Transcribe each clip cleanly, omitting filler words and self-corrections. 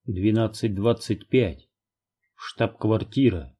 12:25. Штаб-квартира.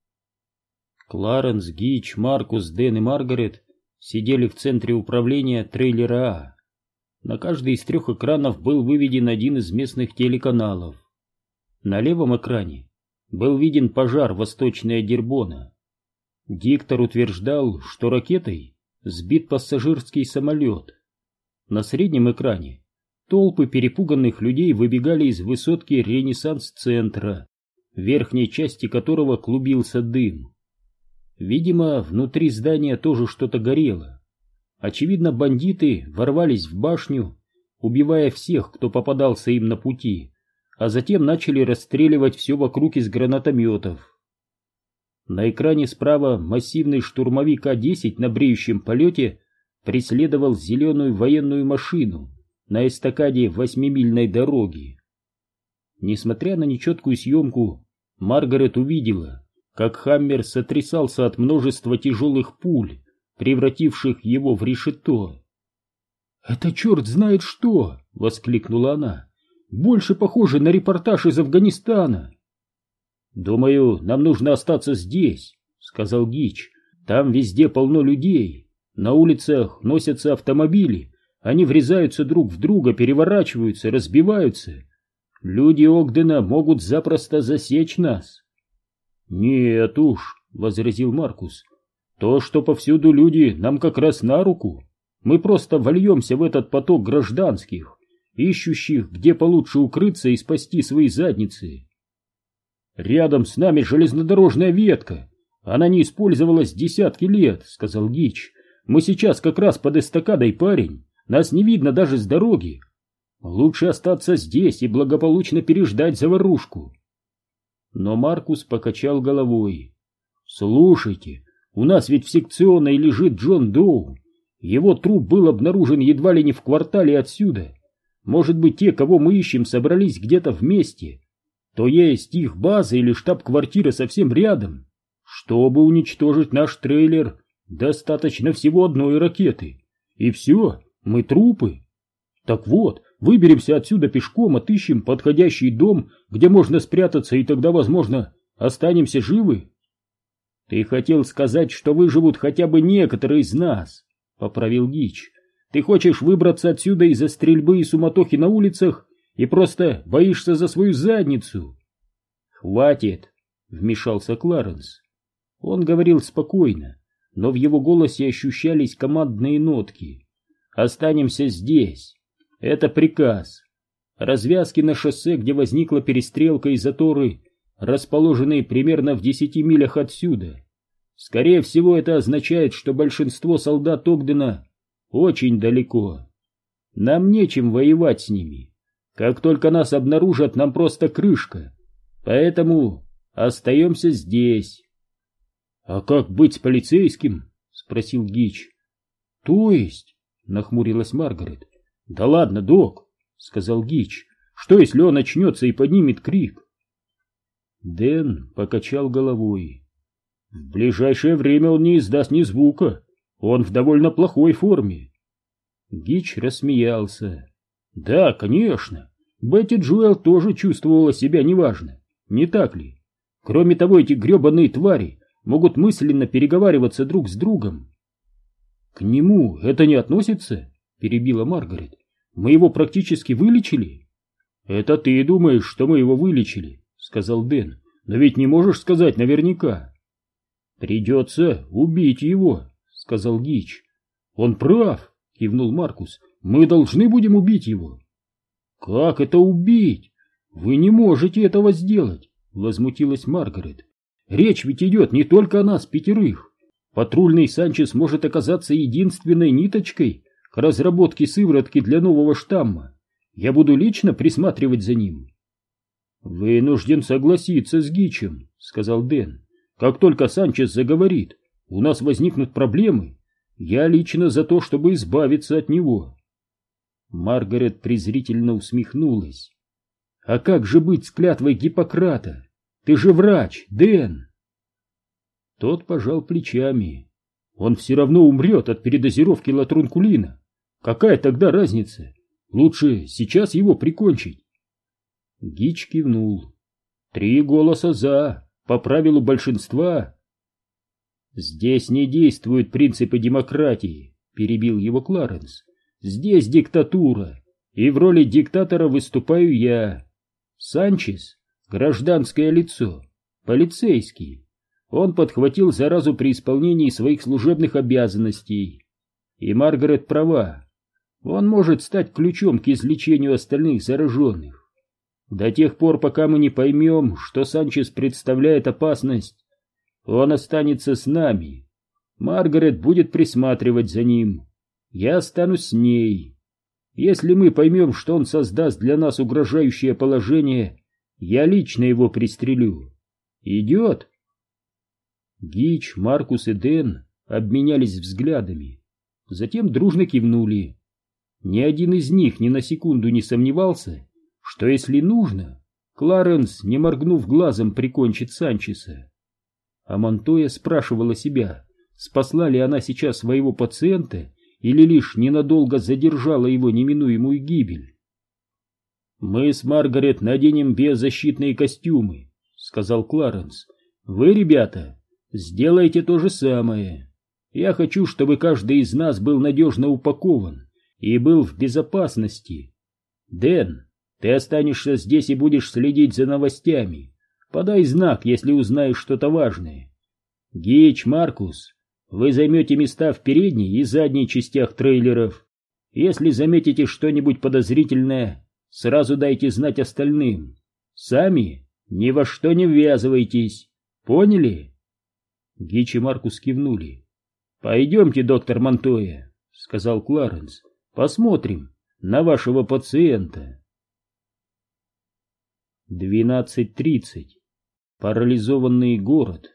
Кларенс, Гич, Маркус, Дэн и Маргарет сидели в центре управления трейлера А. На каждый из трех экранов был выведен один из местных телеканалов. На левом экране был виден пожар восточной Дирбона. Диктор утверждал, что ракетой сбит пассажирский самолет. На среднем экране толпы перепуганных людей выбегали из высотки Ренессанс-центра, в верхней части которого клубился дым. Видимо, внутри здания тоже что-то горело. Очевидно, бандиты ворвались в башню, убивая всех, кто попадался им на пути, а затем начали расстреливать все вокруг из гранатометов. На экране справа массивный штурмовик А-10 на бреющем полете преследовал зеленую военную машину на эстакаде 8-мильной дороги. Несмотря на нечеткую съемку, Маргарет увидела, как «Хаммер» сотрясался от множества тяжелых пуль, превративших его в решето. «Это черт знает что!» — воскликнула она. «Больше похоже на репортаж из Афганистана!» «Думаю, нам нужно остаться здесь», — сказал Гич. «Там везде полно людей. На улицах носятся автомобили. Они врезаются друг в друга, переворачиваются, разбиваются. Люди Огдена могут запросто засечь нас». «Нет уж», — возразил Маркус. «То, что повсюду люди, нам как раз на руку. Мы просто вольемся в этот поток гражданских, ищущих, где получше укрыться и спасти свои задницы. Рядом с нами железнодорожная ветка. Она не использовалась десятки лет», — сказал Гич. «Мы сейчас как раз под эстакадой, парень. Нас не видно даже с дороги. Лучше остаться здесь и благополучно переждать заварушку». Но Маркус покачал головой. «Слушайте, у нас ведь в секционной лежит Джон Доу. Его труп был обнаружен едва ли не в квартале отсюда. Может быть, те, кого мы ищем, собрались где-то вместе. То есть их база или штаб-квартира совсем рядом. Чтобы уничтожить наш трейлер, достаточно всего одной ракеты. И все, мы трупы. Так вот, выберемся отсюда пешком, отыщем подходящий дом, где можно спрятаться, и тогда, возможно, останемся живы». «Ты хотел сказать, что выживут хотя бы некоторые из нас», — поправил Гич. «Ты хочешь выбраться отсюда из-за стрельбы и суматохи на улицах и просто боишься за свою задницу». «Хватит», — вмешался Кларенс. Он говорил спокойно, но в его голосе ощущались командные нотки. «Останемся здесь. Это приказ. Развязки на шоссе, где возникла перестрелка и заторы, расположенные примерно в 10 милях отсюда. Скорее всего, это означает, что большинство солдат Огдена очень далеко. Нам нечем воевать с ними. Как только нас обнаружат, нам просто крышка. Поэтому остаемся здесь». «А как быть с полицейским?» — спросил Гич. «То есть?» — нахмурилась Маргарет. «Да ладно, док», — сказал Гич. «Что, если он очнется и поднимет крик?» Дэн покачал головой. «В ближайшее время он не издаст ни звука. Он в довольно плохой форме». Гич рассмеялся. «Да, конечно. Бетти Джоэл тоже чувствовала себя неважно, не так ли? Кроме того, эти гребаные твари могут мысленно переговариваться друг с другом». «К нему это не относится?» — перебила Маргарет. «Мы его практически вылечили». «Это ты думаешь, что мы его вылечили», — сказал Дэн. «Но ведь не можешь сказать наверняка». «Придется убить его», — сказал Гич. «Он прав», — кивнул Маркус. «Мы должны будем убить его». «Как это убить? Вы не можете этого сделать», — возмутилась Маргарет. «Речь ведь идет не только о нас пятерых. Патрульный Санчес может оказаться единственной ниточкой к разработке сыворотки для нового штамма. Я буду лично присматривать за ним». «Вынужден согласиться с Гичем», — сказал Дэн. «Как только Санчес заговорит, у нас возникнут проблемы. Я лично за то, чтобы избавиться от него». Маргарет презрительно усмехнулась. «А как же быть с клятвой Гиппократа? Ты же врач, Дэн!» Тот пожал плечами. «Он все равно умрет от передозировки латрункулина. Какая тогда разница? Лучше сейчас его прикончить». Гич кивнул. 3 голоса «за», по правилу большинства. «Здесь не действуют принципы демократии», — перебил его Кларенс. «Здесь диктатура, и в роли диктатора выступаю я. Санчес — гражданское лицо, полицейский. Он подхватил заразу при исполнении своих служебных обязанностей. И Маргарет права. Он может стать ключом к излечению остальных зараженных. До тех пор, пока мы не поймем, что Санчес представляет опасность, он останется с нами. Маргарет будет присматривать за ним. Я останусь с ней. Если мы поймем, что он создаст для нас угрожающее положение, я лично его пристрелю. Идет?» Гич, Маркус и Дэн обменялись взглядами, затем дружно кивнули. Ни один из них ни на секунду не сомневался, что если нужно, Кларенс, не моргнув глазом, прикончит Санчеса. А Монтоя спрашивала себя, спасла ли она сейчас своего пациента или лишь ненадолго задержала его неминуемую гибель. «Мы с Маргарет наденем биозащитные костюмы», — сказал Кларенс. «Вы, ребята, сделайте то же самое. Я хочу, чтобы каждый из нас был надежно упакован и был в безопасности. Дэн, ты останешься здесь и будешь следить за новостями. Подай знак, если узнаешь что-то важное. Гич, Маркус, вы займете места в передней и задней частях трейлеров. Если заметите что-нибудь подозрительное, сразу дайте знать остальным. Сами ни во что не ввязывайтесь. Поняли?» Гич и Маркус кивнули. «Пойдемте, доктор Монтоя», — сказал Кларенс. «Посмотрим на вашего пациента». 12:30. Парализованный город.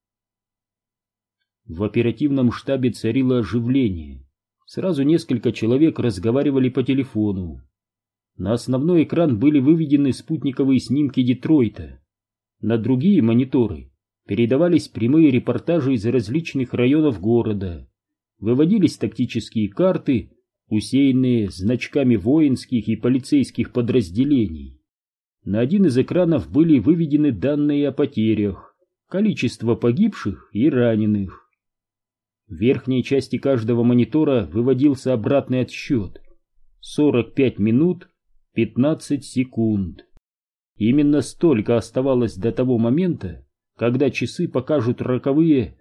В оперативном штабе царило оживление. Сразу несколько человек разговаривали по телефону. На основной экран были выведены спутниковые снимки Детройта. На другие мониторы передавались прямые репортажи из различных районов города. Выводились тактические карты, усеянные значками воинских и полицейских подразделений. На один из экранов были выведены данные о потерях, количество погибших и раненых. В верхней части каждого монитора выводился обратный отсчет. 45 минут 15 секунд. Именно столько оставалось до того момента, когда часы покажут роковые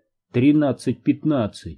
13:15.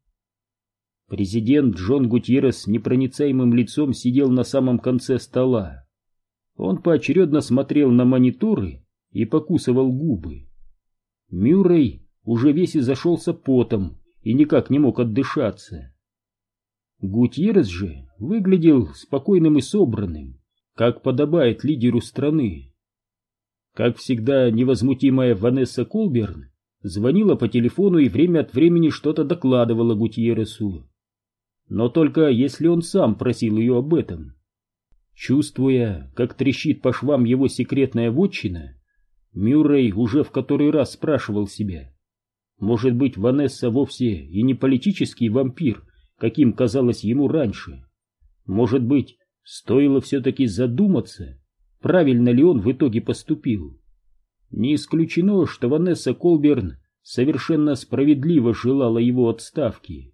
Президент Джон Гутьеррес с непроницаемым лицом сидел на самом конце стола. Он поочередно смотрел на мониторы и покусывал губы. Мюррей уже весь изошелся потом и никак не мог отдышаться. Гутьеррес же выглядел спокойным и собранным, как подобает лидеру страны. Как всегда, невозмутимая Ванесса Колберн звонила по телефону и время от времени что-то докладывала Гутьерресу. Но только если он сам просил ее об этом. Чувствуя, как трещит по швам его секретная вотчина, Мюррей уже в который раз спрашивал себя, может быть, Ванесса вовсе и не политический вампир, каким казалось ему раньше. Может быть, стоило все-таки задуматься, правильно ли он в итоге поступил. Не исключено, что Ванесса Колберн совершенно справедливо желала его отставки.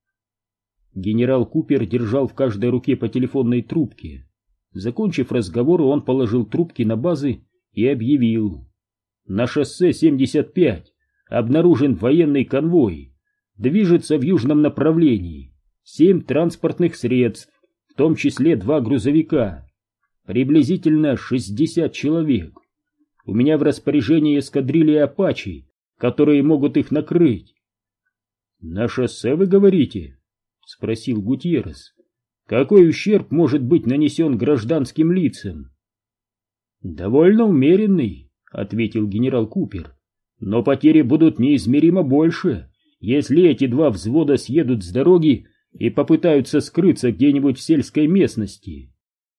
Генерал Купер держал в каждой руке по телефонной трубке. Закончив разговор, он положил трубки на базы и объявил: «На шоссе 75 обнаружен военный конвой. Движется в южном направлении. 7 транспортных средств, в том числе 2 грузовика. Приблизительно 60 человек. У меня в распоряжении эскадрилья «Апачи», которые могут их накрыть». «На шоссе, вы говорите?» — спросил Гутьеррес. «Какой ущерб может быть нанесен гражданским лицам?» «Довольно умеренный», — ответил генерал Купер. «Но потери будут неизмеримо больше, если эти 2 взвода съедут с дороги и попытаются скрыться где-нибудь в сельской местности».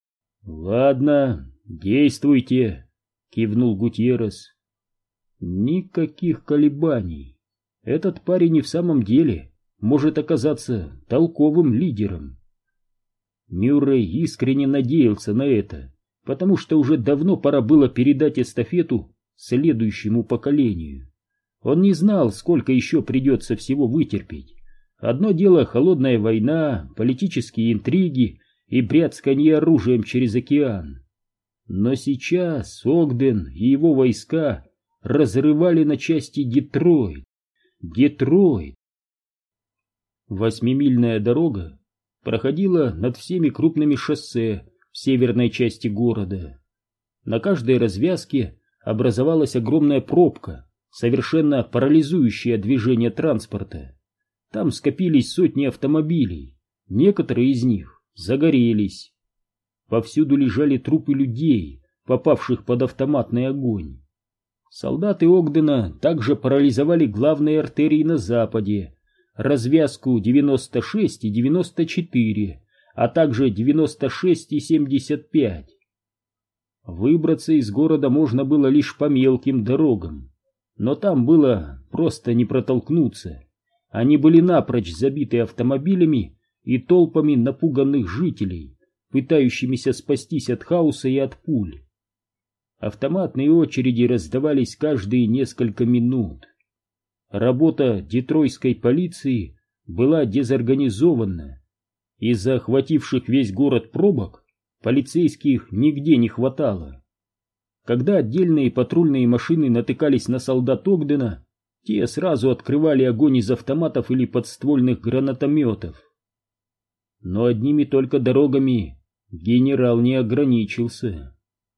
«Ладно, действуйте», — кивнул Гутьеррес. Никаких колебаний. Этот парень и в самом деле может оказаться толковым лидером. Мюррей искренне надеялся на это, потому что уже давно пора было передать эстафету следующему поколению. Он не знал, сколько еще придется всего вытерпеть. Одно дело холодная война, политические интриги и бряцканье оружием через океан. Но сейчас Огден и его войска разрывали на части Детройт. Детройт! 8-мильная дорога проходила над всеми крупными шоссе в северной части города. На каждой развязке образовалась огромная пробка, совершенно парализующая движение транспорта. Там скопились сотни автомобилей, некоторые из них загорелись. Повсюду лежали трупы людей, попавших под автоматный огонь. Солдаты Огдена также парализовали главные артерии на западе, развязку 96 и 94, а также 96 и 75. Выбраться из города можно было лишь по мелким дорогам, но там было просто не протолкнуться. Они были напрочь забиты автомобилями и толпами напуганных жителей, пытающимися спастись от хаоса и от пуль. Автоматные очереди раздавались каждые несколько минут. Работа детройтской полиции была дезорганизована. Из-за охвативших весь город пробок полицейских нигде не хватало. Когда отдельные патрульные машины натыкались на солдат Огдена, те сразу открывали огонь из автоматов или подствольных гранатометов. Но одними только дорогами генерал не ограничился.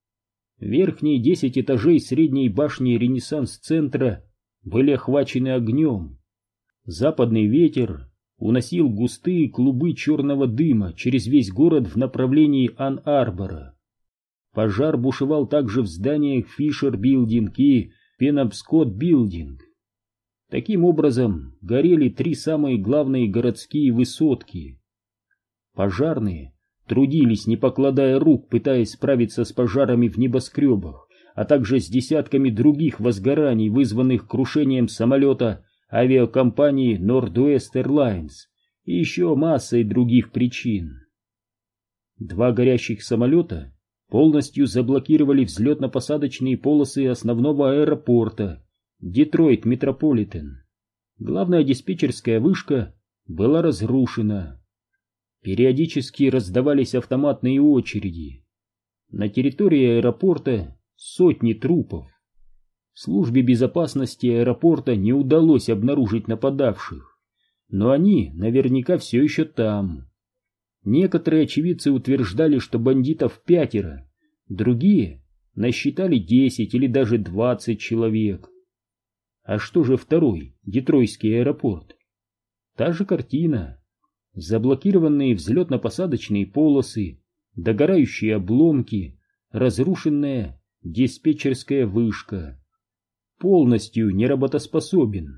Верхние 10 этажей средней башни Ренессанс-центра были охвачены огнем. Западный ветер уносил густые клубы черного дыма через весь город в направлении Ан-Арбора. Пожар бушевал также в зданиях Фишер-билдинг и Пенобскот-билдинг. Таким образом, горели 3 самые главные городские высотки. Пожарные трудились, не покладая рук, пытаясь справиться с пожарами в небоскребах, а также с десятками других возгораний, вызванных крушением самолета авиакомпании Northwest Airlines и еще массой других причин. 2 горящих самолета полностью заблокировали взлетно-посадочные полосы основного аэропорта Детройт Метрополитен. Главная диспетчерская вышка была разрушена. Периодически раздавались автоматные очереди. На территории аэропорта сотни трупов. Службе безопасности аэропорта не удалось обнаружить нападавших, но они наверняка все еще там. Некоторые очевидцы утверждали, что бандитов 5, другие насчитали 10 или даже 20 человек. А что же второй, детройтский аэропорт? Та же картина. Заблокированные взлетно-посадочные полосы, догорающие обломки, разрушенная диспетчерская вышка. Полностью неработоспособен.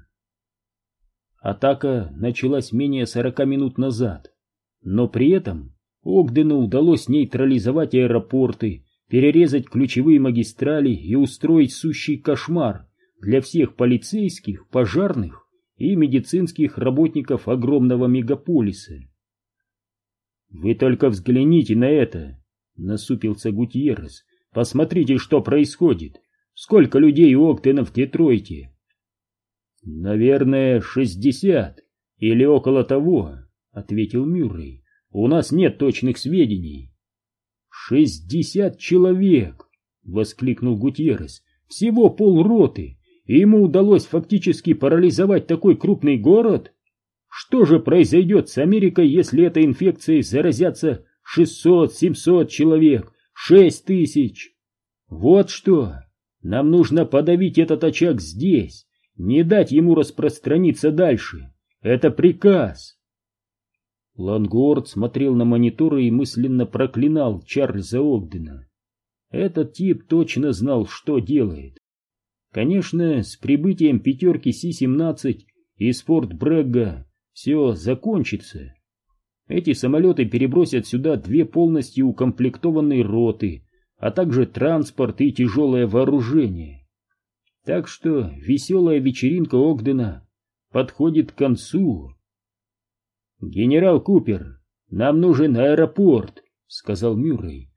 Атака началась менее 40 минут назад, но при этом Огдену удалось нейтрализовать аэропорты, перерезать ключевые магистрали и устроить сущий кошмар для всех полицейских, пожарных и медицинских работников огромного мегаполиса. «Вы только взгляните на это!» — насупился Гутьеррес. «Посмотрите, что происходит! Сколько людей у Огдена в Детройте?» «Наверное, 60 или около того», — ответил Мюррей. «У нас нет точных сведений». 60 человек! — воскликнул Гутьеррес. «Всего полроты! И ему удалось фактически парализовать такой крупный город? Что же произойдет с Америкой, если этой инфекцией заразятся 600-700 человек, 6000? Вот что! Нам нужно подавить этот очаг здесь, не дать ему распространиться дальше. Это приказ!» Лангорд смотрел на мониторы и мысленно проклинал Чарльза Огдена. Этот тип точно знал, что делает. Конечно, с прибытием 5 Си-17 из Форт Брэгга все закончится. Эти самолеты перебросят сюда 2 полностью укомплектованные роты, а также транспорт и тяжелое вооружение. Так что веселая вечеринка Огдена подходит к концу. «Генерал Купер, нам нужен аэропорт», — сказал Мюррей.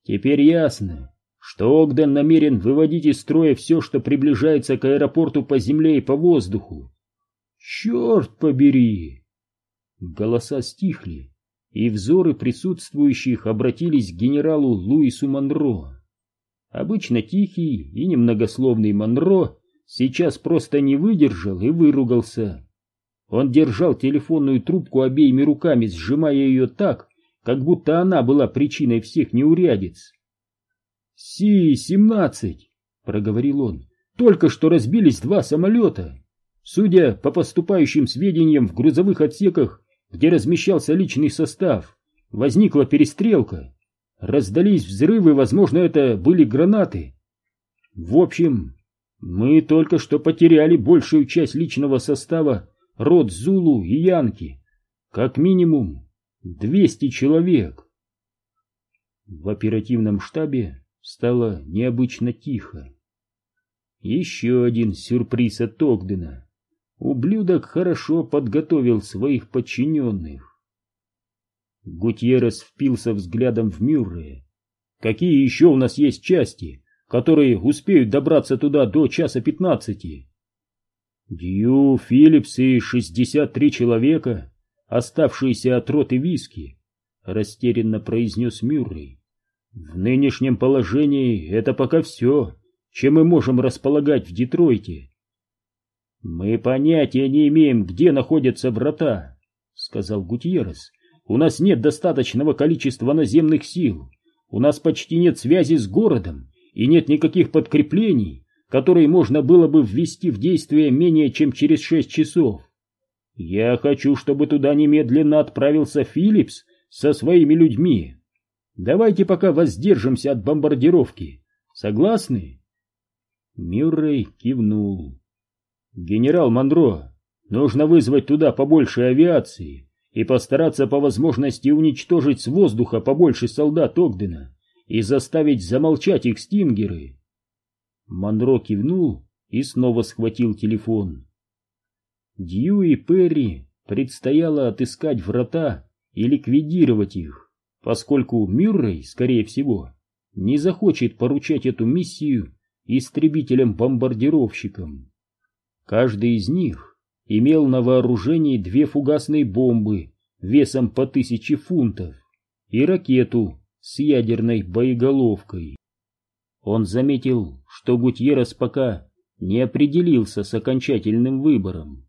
Теперь ясно, что Огден намерен выводить из строя все, что приближается к аэропорту по земле и по воздуху. Черт побери! Голоса стихли, и взоры присутствующих обратились к генералу Луису Монро. Обычно тихий и немногословный Монро сейчас просто не выдержал и выругался. Он держал телефонную трубку обеими руками, сжимая ее так, как будто она была причиной всех неурядиц. «Си-17», — проговорил он, — «только что разбились 2 самолета. Судя по поступающим сведениям, в грузовых отсеках, где размещался личный состав, возникла перестрелка. Раздались взрывы, возможно, это были гранаты. В общем, мы только что потеряли большую часть личного состава рот Зулу и Янки. Как минимум 200 человек». В оперативном штабе стало необычно тихо. Еще один сюрприз от Огдена. Ублюдок хорошо подготовил своих подчиненных. Гутьеррес впился взглядом в Мюррея. «Какие еще у нас есть части, которые успеют добраться туда до 1:15? Дью, Филлипс и 63 человека, оставшиеся от роты Виски», — растерянно произнес Мюррей. «В нынешнем положении это пока все, чем мы можем располагать в Детройте». «Мы понятия не имеем, где находятся врата», — сказал Гутьеррес. «У нас нет достаточного количества наземных сил, у нас почти нет связи с городом и нет никаких подкреплений, которые можно было бы ввести в действие менее чем через 6 часов. Я хочу, чтобы туда немедленно отправился Филлипс со своими людьми. Давайте пока воздержимся от бомбардировки. Согласны?» Мюррей кивнул. «Генерал Монро, нужно вызвать туда побольше авиации и постараться по возможности уничтожить с воздуха побольше солдат Огдена и заставить замолчать их стингеры». Монро кивнул и снова схватил телефон. Дью и Перри предстояло отыскать врата и ликвидировать их, поскольку Мюррей, скорее всего, не захочет поручать эту миссию истребителям-бомбардировщикам. Каждый из них имел на вооружении 2 фугасные бомбы весом по 1000 фунтов и ракету с ядерной боеголовкой. Он заметил, что Гутьеррес пока не определился с окончательным выбором.